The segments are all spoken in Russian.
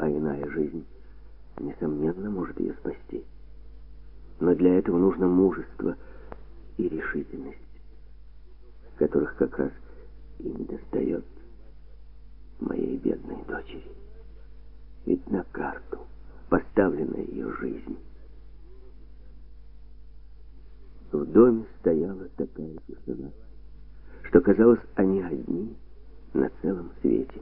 а иная жизнь, несомненно, может ее спасти. Но для этого нужно мужество и решительность, которых как раз и недостает моей бедной дочери. Ведь на карту поставлена ее жизнь. В доме стояла такая тишина, что казалось, они одни на целом свете.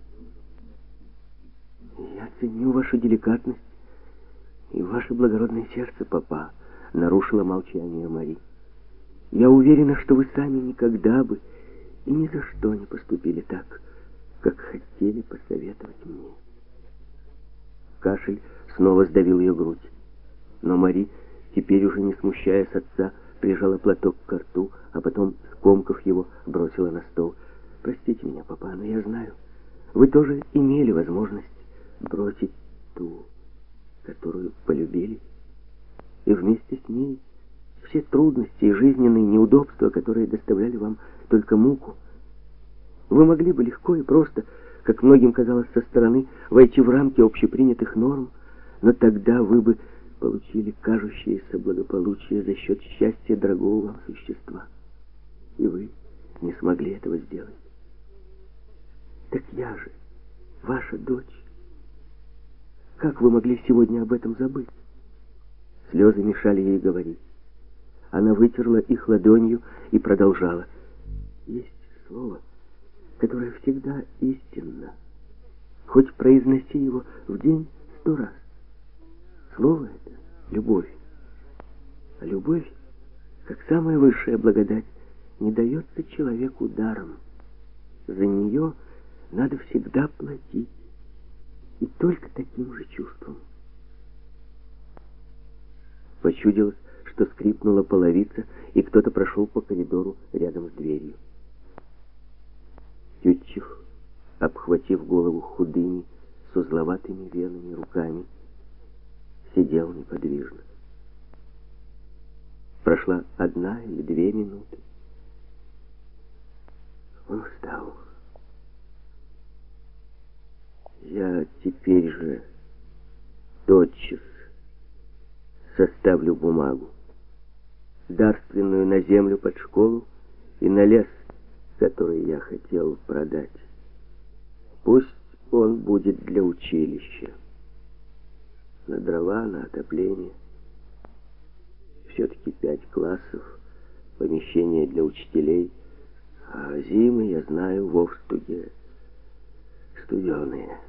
«Я ценю вашу деликатность и ваше благородное сердце, папа», — нарушила молчание Мари. «Я уверена, что вы сами никогда бы и ни за что не поступили так, как хотели посоветовать мне». Кашель снова сдавил ее грудь, но Мари, теперь уже не смущаясь отца, прижала платок к рту, а потом, скомкав его, бросила на стол. «Простите меня, папа, но я знаю, вы тоже имели возможность бросить ту, которую полюбили, и вместе с ней все трудности и жизненные неудобства, которые доставляли вам только муку. Вы могли бы легко и просто, как многим казалось со стороны, войти в рамки общепринятых норм, но тогда вы бы получили кажущееся благополучие за счет счастья дорогого вам существа. И вы не смогли этого сделать. Так я же, ваша дочь. Как вы могли сегодня об этом забыть?» Слезы мешали ей говорить. Она вытерла их ладонью и продолжала. «Есть слово, которое всегда истинно, хоть произноси его в день 100 раз. Слово это — любовь. А любовь, как самая высшая благодать, не дается человеку даром. За нее надо всегда платить, и только таким же чувством». Почудилось, что скрипнула половица, и кто-то прошел по коридору рядом с дверью. Тютчев, обхватив голову худыми, с узловатыми венами руками, сидел неподвижно. Прошла 1 или 2 минуты. Он встал. «Я теперь же тотчас составлю бумагу, дарственную на землю под школу и на лес, который я хотел продать. Пусть он будет для училища, на дрова, на отопление. Все-таки 5 классов, помещение для учителей, а зимы, я знаю, в Овстуге студеные».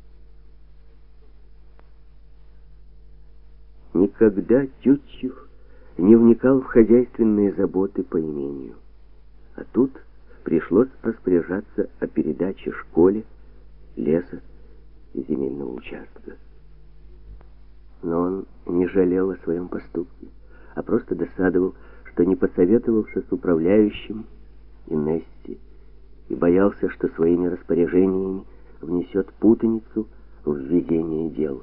Никогда Тютчев не вникал в хозяйственные заботы по имению. А тут пришлось распоряжаться о передаче школе, леса и земельного участка. Но он не жалел о своем поступке, а просто досадовал, что не посоветовался с управляющим и Нести, и боялся, что своими распоряжениями внесет путаницу в ведение дел.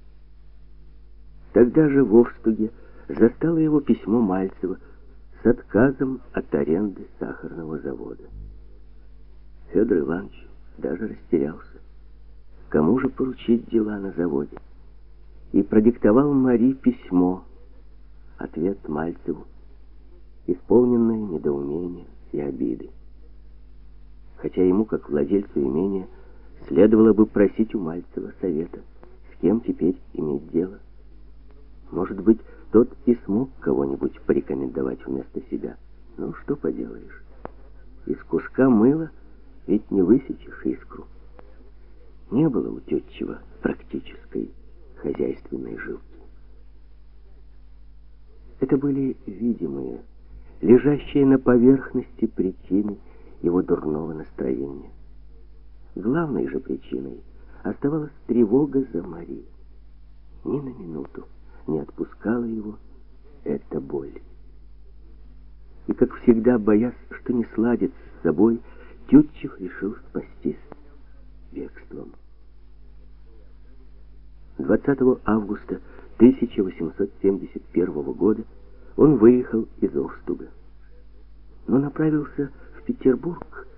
Тогда же в Овстуге застало его письмо Мальцева с отказом от аренды сахарного завода. Федор Иванович даже растерялся. Кому же поручить дела на заводе? И продиктовал Мари письмо, ответ Мальцеву, исполненное недоумения и обиды. Хотя ему, как владельцу имения, следовало бы просить у Мальцева совета, с кем теперь иметь дело. Может быть, тот и смог кого-нибудь порекомендовать вместо себя. Ну, что поделаешь. Из куска мыла ведь не высечешь искру. Не было у Тютчева практической хозяйственной жилки. Это были видимые, лежащие на поверхности причины его дурного настроения. Главной же причиной оставалась тревога за Мари. Ни на минуту не отпускала его эта боль. И, как всегда, боясь, что не сладит с собой, Тютчев решил спастись бегством. 20 августа 1871 года он выехал из Овстуга, но направился в Петербург